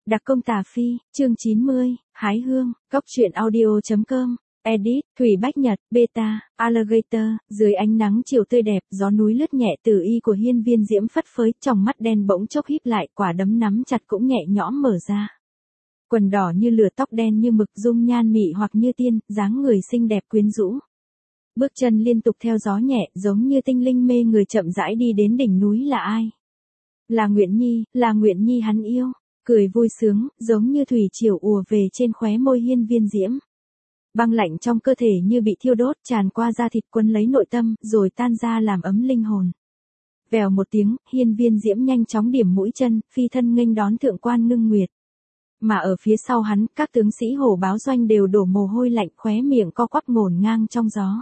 Đặc công Tà Phi, chương 90, Hái Hương, Cốc truyện audio.com, edit, Thủy Bách Nhật, beta, alligator, dưới ánh nắng chiều tươi đẹp, gió núi lướt nhẹ từ y của hiên viên diễm phất phới, trong mắt đen bỗng chốc híp lại, quả đấm nắm chặt cũng nhẹ nhõm mở ra. Quần đỏ như lửa, tóc đen như mực, dung nhan mị hoặc như tiên, dáng người xinh đẹp quyến rũ. Bước chân liên tục theo gió nhẹ, giống như tinh linh mê người chậm rãi đi đến đỉnh núi. Là ai? Là Nguyện Nhi hắn yêu. Cười vui sướng, giống như thủy triều ùa về trên khóe môi hiên viên diễm. Băng lạnh trong cơ thể như bị thiêu đốt, tràn qua da thịt quấn lấy nội tâm, rồi tan ra làm ấm linh hồn. Vèo một tiếng, hiên viên diễm nhanh chóng điểm mũi chân, phi thân nghênh đón thượng quan Ngưng Nguyệt. Mà ở phía sau hắn, các tướng sĩ hổ báo doanh đều đổ mồ hôi lạnh, khóe miệng co quắp ngổn ngang trong gió.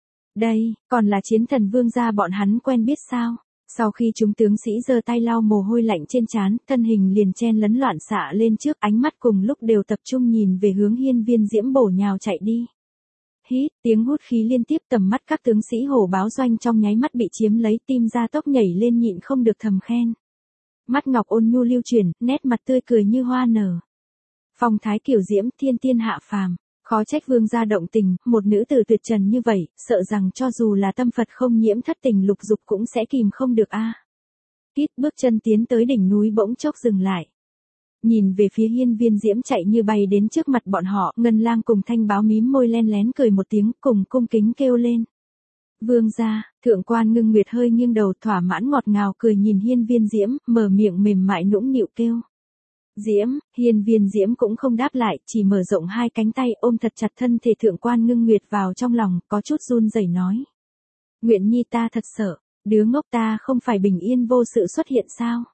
Đây, còn là chiến thần vương gia bọn hắn quen biết sao? Sau khi chúng tướng sĩ giơ tay lau mồ hôi lạnh trên trán, thân hình liền chen lấn loạn xạ lên trước, ánh mắt cùng lúc đều tập trung nhìn về hướng hiên viên diễm bổ nhào chạy đi. Hít, tiếng hút khí liên tiếp, tầm mắt các tướng sĩ hổ báo doanh trong nháy mắt bị chiếm lấy, tim ra tốc nhảy lên nhịn không được thầm khen. Mắt ngọc ôn nhu lưu chuyển, nét mặt tươi cười như hoa nở. Phong thái kiểu diễm, thiên tiên hạ phàm. Khó trách vương gia động tình, một nữ tử tuyệt trần như vậy, sợ rằng cho dù là tâm Phật không nhiễm thất tình lục dục cũng sẽ kìm không được a. Kít bước chân tiến tới đỉnh núi bỗng chốc dừng lại. Nhìn về phía hiên viên diễm chạy như bay đến trước mặt bọn họ, Ngân Lang cùng Thanh Báo mím môi len lén cười một tiếng, cùng cung kính kêu lên. Vương gia, thượng quan Ngưng Nguyệt hơi nghiêng đầu thỏa mãn ngọt ngào cười nhìn hiên viên diễm, mở miệng mềm mại nũng nịu kêu. Diễm, hiên viên diễm cũng không đáp lại, chỉ mở rộng hai cánh tay ôm thật chặt thân thể thượng quan Ngưng Nguyệt vào trong lòng, có chút run rẩy nói. Nguyện Nhi ta thật sợ, đứa ngốc ta không phải bình yên vô sự xuất hiện sao?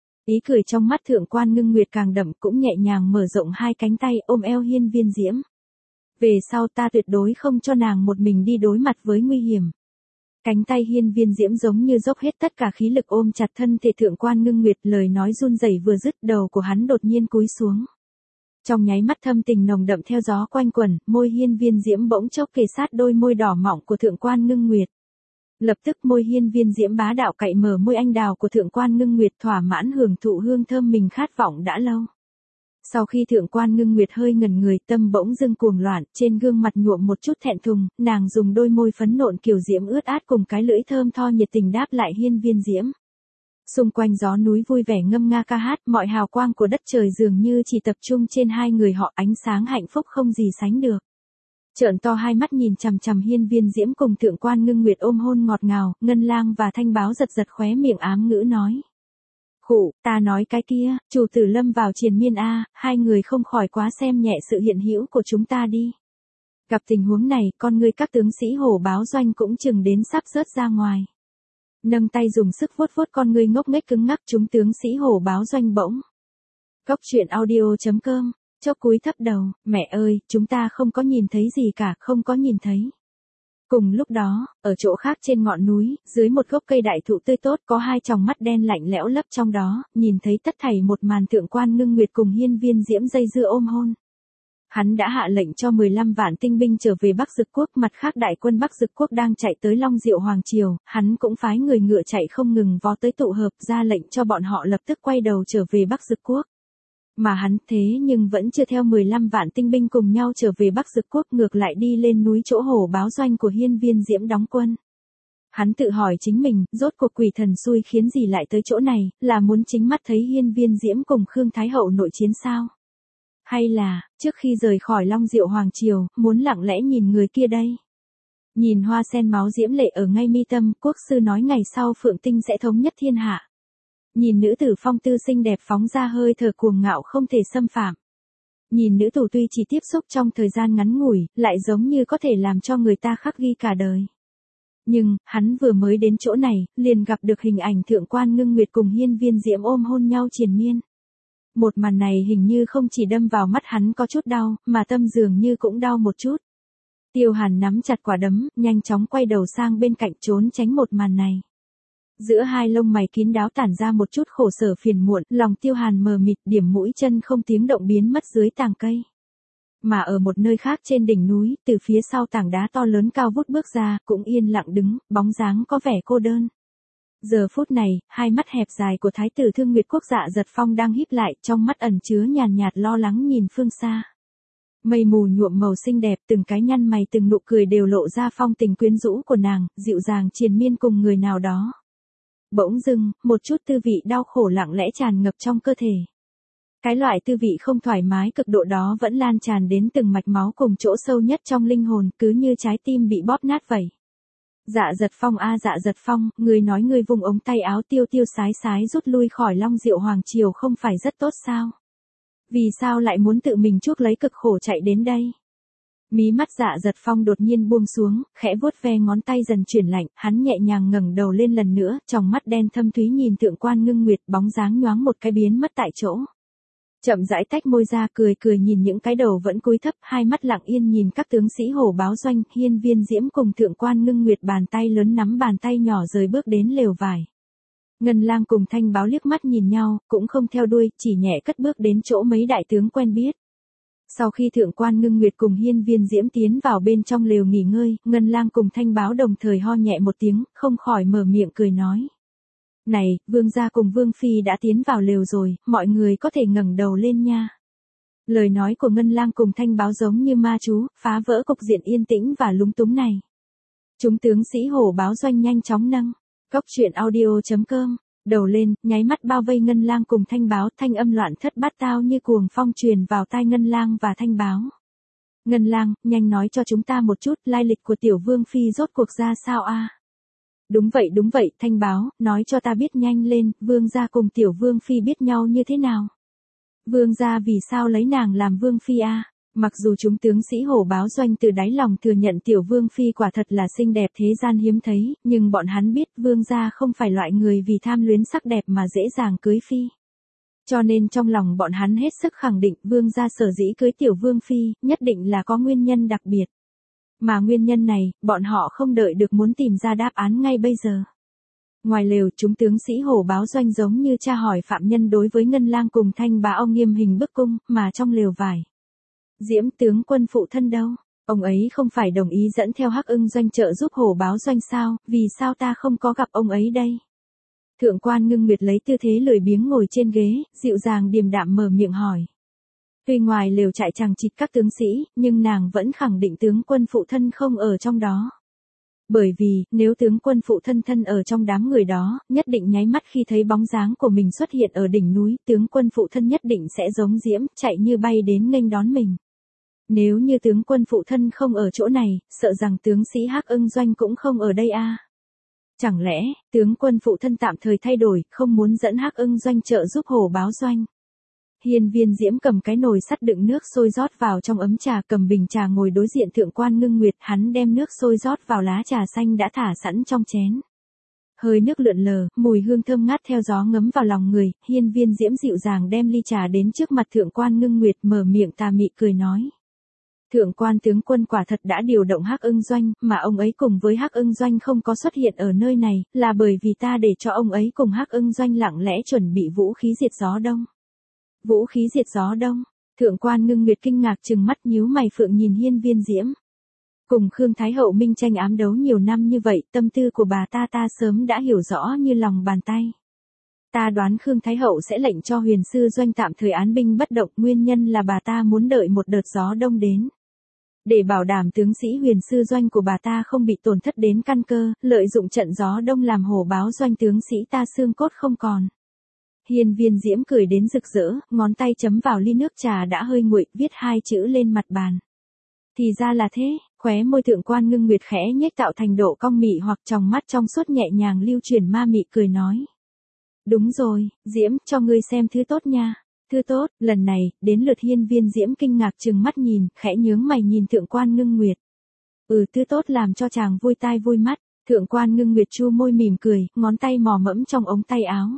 Ý cười trong mắt thượng quan Ngưng Nguyệt càng đậm, cũng nhẹ nhàng mở rộng hai cánh tay ôm eo hiên viên diễm. Về sau ta tuyệt đối không cho nàng một mình đi đối mặt với nguy hiểm. Cánh tay hiên viên diễm giống như dốc hết tất cả khí lực ôm chặt thân thể thượng quan Ngưng Nguyệt, lời nói run rẩy vừa dứt, đầu của hắn đột nhiên cúi xuống. Trong nháy mắt thâm tình nồng đậm theo gió quanh quẩn, môi hiên viên diễm bỗng chốc kề sát đôi môi đỏ mọng của thượng quan Ngưng Nguyệt. Lập tức môi hiên viên diễm bá đạo cạy mở môi anh đào của thượng quan Ngưng Nguyệt, thỏa mãn hưởng thụ hương thơm mình khát vọng đã lâu. Sau khi thượng quan Ngưng Nguyệt hơi ngẩn người, tâm bỗng dưng cuồng loạn, trên gương mặt nhuộm một chút thẹn thùng, nàng dùng đôi môi phấn nộn kiểu diễm ướt át cùng cái lưỡi thơm tho nhiệt tình đáp lại hiên viên diễm. Xung quanh gió núi vui vẻ ngâm nga ca hát, mọi hào quang của đất trời dường như chỉ tập trung trên hai người họ, ánh sáng hạnh phúc không gì sánh được. Trợn to hai mắt nhìn chằm chằm hiên viên diễm cùng thượng quan Ngưng Nguyệt ôm hôn ngọt ngào, Ngân Lang và Thanh Báo giật giật khóe miệng ám ngữ nói. Khụ, ta nói cái kia, chủ tử lâm vào triền miên a, hai người không khỏi quá xem nhẹ sự hiện hữu của chúng ta đi. Gặp tình huống này, con ngươi các tướng sĩ hổ báo doanh cũng chừng đến sắp rớt ra ngoài. Nâng tay dùng sức vuốt vuốt con ngươi ngốc nghếch cứng ngắc, chúng tướng sĩ hổ báo doanh bỗng. Cốc truyện audio.com, chốc cúi thấp đầu, mẹ ơi, chúng ta không có nhìn thấy gì cả, không có nhìn thấy. Cùng lúc đó, ở chỗ khác trên ngọn núi, dưới một gốc cây đại thụ tươi tốt có hai tròng mắt đen lạnh lẽo lấp trong đó, nhìn thấy tất thảy một màn thượng quan Ngưng Nguyệt cùng hiên viên diễm dây dưa ôm hôn. Hắn đã hạ lệnh cho 15 vạn tinh binh trở về Bắc Dực Quốc, mặt khác đại quân Bắc Dực Quốc đang chạy tới Long Diệu Hoàng Triều, hắn cũng phái người ngựa chạy không ngừng vó tới tụ hợp, ra lệnh cho bọn họ lập tức quay đầu trở về Bắc Dực Quốc. Mà hắn thế nhưng vẫn chưa theo 15 vạn tinh binh cùng nhau trở về Bắc Dực Quốc, ngược lại đi lên núi chỗ hổ báo doanh của hiên viên diễm đóng quân. Hắn tự hỏi chính mình, rốt cuộc quỷ thần xui khiến gì lại tới chỗ này, là muốn chính mắt thấy hiên viên diễm cùng Khương Thái Hậu nội chiến sao? Hay là, trước khi rời khỏi Long Diệu Hoàng Triều, muốn lặng lẽ nhìn người kia đây? Nhìn hoa sen máu diễm lệ ở ngay mi tâm, quốc sư nói ngày sau Phượng Tinh sẽ thống nhất thiên hạ. Nhìn nữ tử phong tư xinh đẹp phóng ra hơi thở cuồng ngạo không thể xâm phạm. Nhìn nữ tử tuy chỉ tiếp xúc trong thời gian ngắn ngủi, lại giống như có thể làm cho người ta khắc ghi cả đời. Nhưng, hắn vừa mới đến chỗ này, liền gặp được hình ảnh thượng quan Ngưng Nguyệt cùng hiên viên diễm ôm hôn nhau triền miên. Một màn này hình như không chỉ đâm vào mắt hắn có chút đau, mà tâm dường như cũng đau một chút. Tiêu Hàn nắm chặt quả đấm, nhanh chóng quay đầu sang bên cạnh trốn tránh một màn này. Giữa hai lông mày kín đáo tản ra một chút khổ sở phiền muộn, lòng Tiêu Hàn mờ mịt, điểm mũi chân không tiếng động biến mất dưới tàng cây. Mà ở một nơi khác trên đỉnh núi, từ phía sau tảng đá to lớn cao vút bước ra, cũng yên lặng đứng, bóng dáng có vẻ cô đơn. Giờ phút này, hai mắt hẹp dài của Thái tử Thương Nguyệt Quốc Dạ Giật Phong đang híp lại, trong mắt ẩn chứa nhàn nhạt lo lắng nhìn phương xa. Mây mù nhuộm màu xinh đẹp, từng cái nhăn mày từng nụ cười đều lộ ra phong tình quyến rũ của nàng, dịu dàng triền miên cùng người nào đó. Bỗng dưng, một chút tư vị đau khổ lặng lẽ tràn ngập trong cơ thể. Cái loại tư vị không thoải mái cực độ đó vẫn lan tràn đến từng mạch máu cùng chỗ sâu nhất trong linh hồn, cứ như trái tim bị bóp nát vậy. Dạ Giật Phong Dạ Giật Phong, người nói người vùng ống tay áo tiêu tiêu sái sái rút lui khỏi Long Diệu Hoàng Triều không phải rất tốt sao? Vì sao lại muốn tự mình chuốc lấy cực khổ chạy đến đây? Mí mắt Dạ Giật Phong đột nhiên buông xuống, khẽ vuốt ve ngón tay dần chuyển lạnh, hắn nhẹ nhàng ngẩng đầu lên lần nữa, tròng mắt đen thâm thúy nhìn Thượng Quan Ngưng Nguyệt, bóng dáng nhoáng một cái biến mất tại chỗ. Chậm rãi tách môi ra cười cười nhìn những cái đầu vẫn cúi thấp, hai mắt lặng yên nhìn các tướng sĩ hổ báo doanh, Hiên Viên Diễm cùng Thượng Quan Ngưng Nguyệt bàn tay lớn nắm bàn tay nhỏ rời bước đến lều vải. Ngân Lang cùng Thanh Báo liếc mắt nhìn nhau, cũng không theo đuôi, chỉ nhẹ cất bước đến chỗ mấy đại tướng quen biết. Sau khi Thượng Quan Ngưng Nguyệt cùng Hiên Viên Diễm tiến vào bên trong lều nghỉ ngơi, Ngân Lang cùng Thanh Báo đồng thời ho nhẹ một tiếng, không khỏi mở miệng cười nói. Này, vương gia cùng vương phi đã tiến vào lều rồi, mọi người có thể ngẩng đầu lên nha. Lời nói của Ngân Lang cùng Thanh Báo giống như ma chú, phá vỡ cục diện yên tĩnh và lúng túng này. Chúng tướng sĩ hổ báo doanh nhanh chóng nâng. Cốc truyện audio.com, đầu lên, nháy mắt bao vây Ngân Lang cùng Thanh Báo, thanh âm loạn thất bát tao như cuồng phong truyền vào tai Ngân Lang và Thanh Báo. Ngân Lang, nhanh nói cho chúng ta một chút, lai lịch của tiểu vương phi rốt cuộc ra sao a? Đúng vậy, Thanh Báo, nói cho ta biết nhanh lên, vương gia cùng tiểu vương phi biết nhau như thế nào? Vương gia vì sao lấy nàng làm vương phi a? Mặc dù chúng tướng sĩ hổ báo doanh từ đáy lòng thừa nhận tiểu vương phi quả thật là xinh đẹp thế gian hiếm thấy, nhưng bọn hắn biết vương gia không phải loại người vì tham luyến sắc đẹp mà dễ dàng cưới phi. Cho nên trong lòng bọn hắn hết sức khẳng định vương gia sở dĩ cưới tiểu vương phi, nhất định là có nguyên nhân đặc biệt. Mà nguyên nhân này, bọn họ không đợi được muốn tìm ra đáp án ngay bây giờ. Ngoài lều, chúng tướng sĩ hổ báo doanh giống như tra hỏi phạm nhân đối với Ngân Lang cùng Thanh Báo nghiêm hình bức cung, mà trong lều vải. Diễm tướng quân phụ thân đâu? Ông ấy không phải đồng ý dẫn theo Hắc Ưng doanh trợ giúp hổ báo doanh sao, vì sao ta không có gặp ông ấy đây? Thượng Quan Ngưng Nguyệt lấy tư thế lười biếng ngồi trên ghế, dịu dàng điềm đạm mở miệng hỏi. Tuy ngoài lều trại chằng chịt các tướng sĩ, nhưng nàng vẫn khẳng định tướng quân phụ thân không ở trong đó. Bởi vì, nếu tướng quân phụ thân thân ở trong đám người đó, nhất định nháy mắt khi thấy bóng dáng của mình xuất hiện ở đỉnh núi, tướng quân phụ thân nhất định sẽ giống Diễm, chạy như bay đến nghênh đón mình. Nếu như tướng quân phụ thân không ở chỗ này, sợ rằng tướng sĩ Hắc Ưng doanh cũng không ở đây a. Chẳng lẽ, tướng quân phụ thân tạm thời thay đổi, không muốn dẫn Hắc Ưng doanh trợ giúp hổ báo doanh? Hiên Viên Diễm cầm cái nồi sắt đựng nước sôi rót vào trong ấm trà, cầm bình trà ngồi đối diện Thượng Quan Ngưng Nguyệt, hắn đem nước sôi rót vào lá trà xanh đã thả sẵn trong chén. Hơi nước lượn lờ, mùi hương thơm ngát theo gió ngấm vào lòng người, Hiên Viên Diễm dịu dàng đem ly trà đến trước mặt Thượng Quan Ngưng Nguyệt, mở miệng tà mị cười nói. Thượng Quan tướng quân quả thật đã điều động Hắc Ưng doanh, mà ông ấy cùng với Hắc Ưng doanh không có xuất hiện ở nơi này, là bởi vì ta để cho ông ấy cùng Hắc Ưng doanh lặng lẽ chuẩn bị vũ khí diệt gió đông. Vũ khí diệt gió đông? Thượng Quan Ngưng Nguyệt kinh ngạc trừng mắt nhíu mày phượng nhìn Hiên Viên Diễm. Cùng Khương Thái Hậu minh tranh ám đấu nhiều năm như vậy, tâm tư của bà ta sớm đã hiểu rõ như lòng bàn tay. Ta đoán Khương Thái Hậu sẽ lệnh cho Huyền Sư doanh tạm thời án binh bất động, nguyên nhân là bà ta muốn đợi một đợt gió đông đến. Để bảo đảm tướng sĩ Huyền Sư doanh của bà ta không bị tổn thất đến căn cơ, lợi dụng trận gió đông làm hổ báo doanh tướng sĩ ta xương cốt không còn. Hiên Viên Diễm cười đến rực rỡ, ngón tay chấm vào ly nước trà đã hơi nguội, viết hai chữ lên mặt bàn. Thì ra là thế, khóe môi Thượng Quan Ngưng Nguyệt khẽ nhếch tạo thành độ cong mị hoặc tròng mắt trong suốt nhẹ nhàng lưu chuyển ma mị cười nói. Đúng rồi, Diễm, cho ngươi xem thứ tốt nha. Thứ tốt, lần này, đến lượt Hiên Viên Diễm kinh ngạc trừng mắt nhìn, khẽ nhướng mày nhìn Thượng Quan Ngưng Nguyệt. Thứ tốt làm cho chàng vui tai vui mắt. Thượng Quan Ngưng Nguyệt chu môi mỉm cười, ngón tay mò mẫm trong ống tay áo.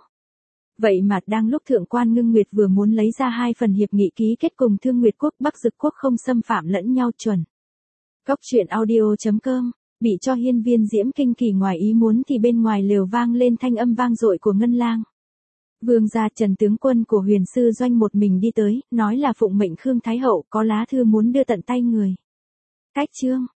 Vậy mà đang lúc Thượng Quan Ngưng Nguyệt vừa muốn lấy ra hai phần hiệp nghị ký kết cùng Thương Nguyệt quốc Bắc Dực quốc không xâm phạm lẫn nhau chuẩn. Cốc truyện audio.com, bị cho Hiên Viên Diễm kinh kỳ ngoài ý muốn thì bên ngoài lều vang lên thanh âm vang dội của Ngân Lang. Vương gia Trần tướng quân của Huyền Sư doanh một mình đi tới, nói là phụng mệnh Khương Thái Hậu có lá thư muốn đưa tận tay người. Cách chương